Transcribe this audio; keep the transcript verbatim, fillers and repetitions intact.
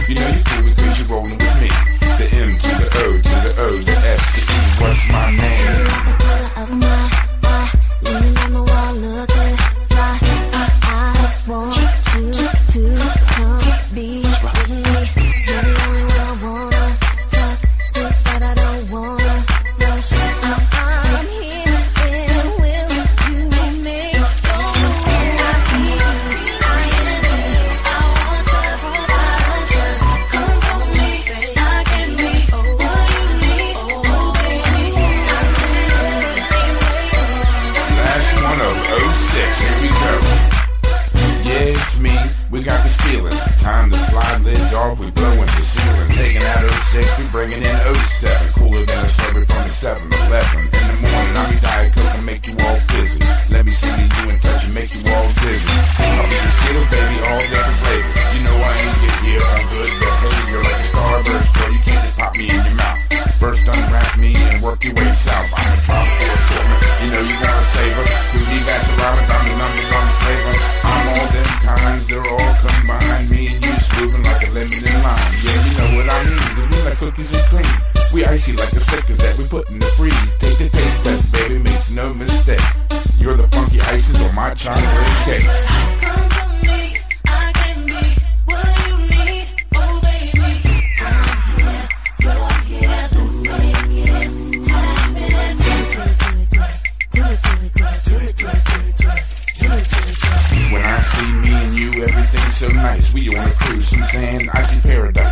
You know you cool because you're rolling with me. The M to the O to the O, the S to E. What's my name? Of my eye, leaning on the wall, looking fly. I, I want you to come be with me. You're the only one I wanna talk to, but I don't wanna rush. I, I'm here, and will you make go? I see you, I am you. I want you, I want you. Come to me, I can be what you need, oh baby. I see you. Last one of oh six, here we go. Yeah, it's me, we got this feeling. Time to fly lids off, we blowing the ceiling. Taking out oh six, we bringing in oh seven. Cooler than a slurpee from the seven eleven. In the morning, I'll be Diet Coke and make you all busy. Let me see me do and touch and make you all dizzy. I'll be your Skittles, baby, all different flavors. You know I ain't get here on good behavior. Like a starburst, girl, you can't just pop me in your mouth. First unwrap me and work your way south. I'm a tropical assortment, you know you gotta savor. We need Baskin Robbins, I'm the number one flavor. I'm all them kinds, they're all combined. Me and you smoothing like a lemon and lime. Yeah, you know what I mean, we like cookies and cream. We icy like the Snickers that we put in the freeze. Take the taste test, baby, makes no mistake. You're the funky ices on my chocolate cakes. Come to me, I can be what you need, oh baby. I'm here, you're here, let's make it happen. Do it, do it, do it, do it, do it, do it, do it, do it, do it, do it. When I see me and you, everything's so nice. We on a cruise, some sand, I see paradise.